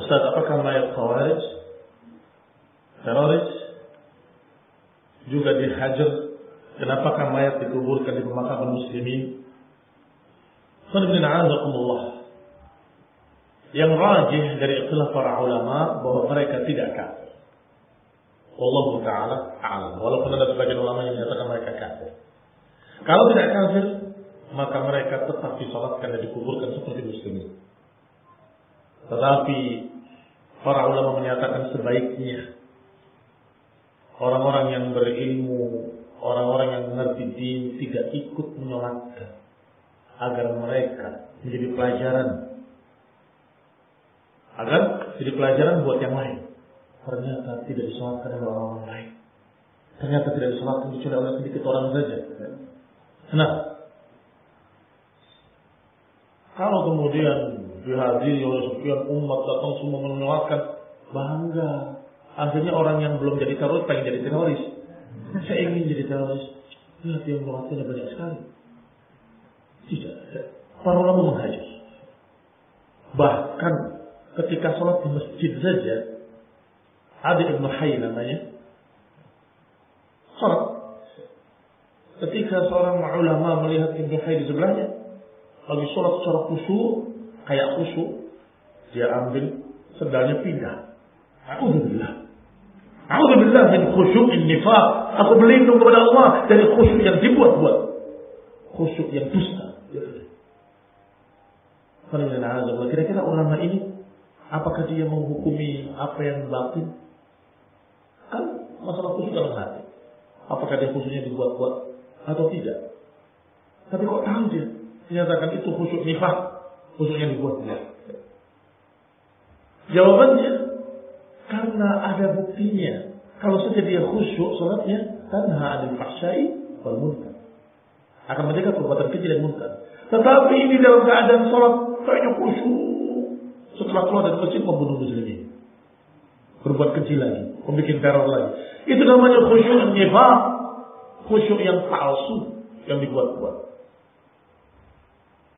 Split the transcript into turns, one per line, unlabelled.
Ustaz, apakah mayat khawarij, teroris, juga dihajar? Kenapakah mayat dikuburkan di pemakaman muslimin? Yang rajih dari ikhtilaf para ulama bahwa mereka tidak kafir. Wallahu ta'ala a'lam. Walaupun ada sebagian ulama yang menyatakan mereka kafir. Kalau tidak kafir, maka mereka tetap disalatkan dan dikuburkan seperti muslimin. Tetapi para ulama menyatakan sebaiknya orang-orang yang berilmu, orang-orang yang mengerti din tidak ikut menyolatkan, agar mereka menjadi pelajaran, buat yang lain. Ternyata tidak disolatkan oleh orang lain. Ternyata tidak disolatkan kecuali oleh sedikit orang saja. Nah, kalau kemudian dihadiri oleh sekian umat datang semua menyolatkan, bangga. Akhirnya orang yang belum jadi teroris pengen jadi teroris. Saya ingin jadi teroris. Lihat yang melatihnya banyak sekali. Tidak. Para ulama menghajar. Bahkan ketika sholat di masjid saja, ada Ibnu Hayy namanya, sholat. Ketika seorang ulama melihat Ibnu Hayy di sebelahnya lagi sholat secara khusyuk, kayak khusyuk, dia ambil sendalnya pindah. A'udzubillah min khusyu'in nifaq. Aku berlindung kepada Allah dari khusyuk yang dibuat-buat, khusyuk yang dusta. Kira-kira ulama ini, apakah dia menghukumi apa yang batin? Kan masalah khusyuk dalam hati. Apakah dia khusyuknya dibuat-buat atau tidak? Tapi kok tahu dia menyatakan itu khusyuk nifaq, khusyuknya dibuat-buat? Jawabannya, karena ada buktinya. Kalau saja dia khusyuk salatnya, tanha 'anil fahsya'i wal munkar, akan mencegah perbuatan keji dan munkar. Tetapi ini dalam keadaan salat kayaknya khusyuk, setelah keluar dari masjid membunuh muslimin, berbuat keji lagi, membuat teror lagi. Itu namanya khusyuk nifaq, khusyuk yang palsu, yang dibuat-buat.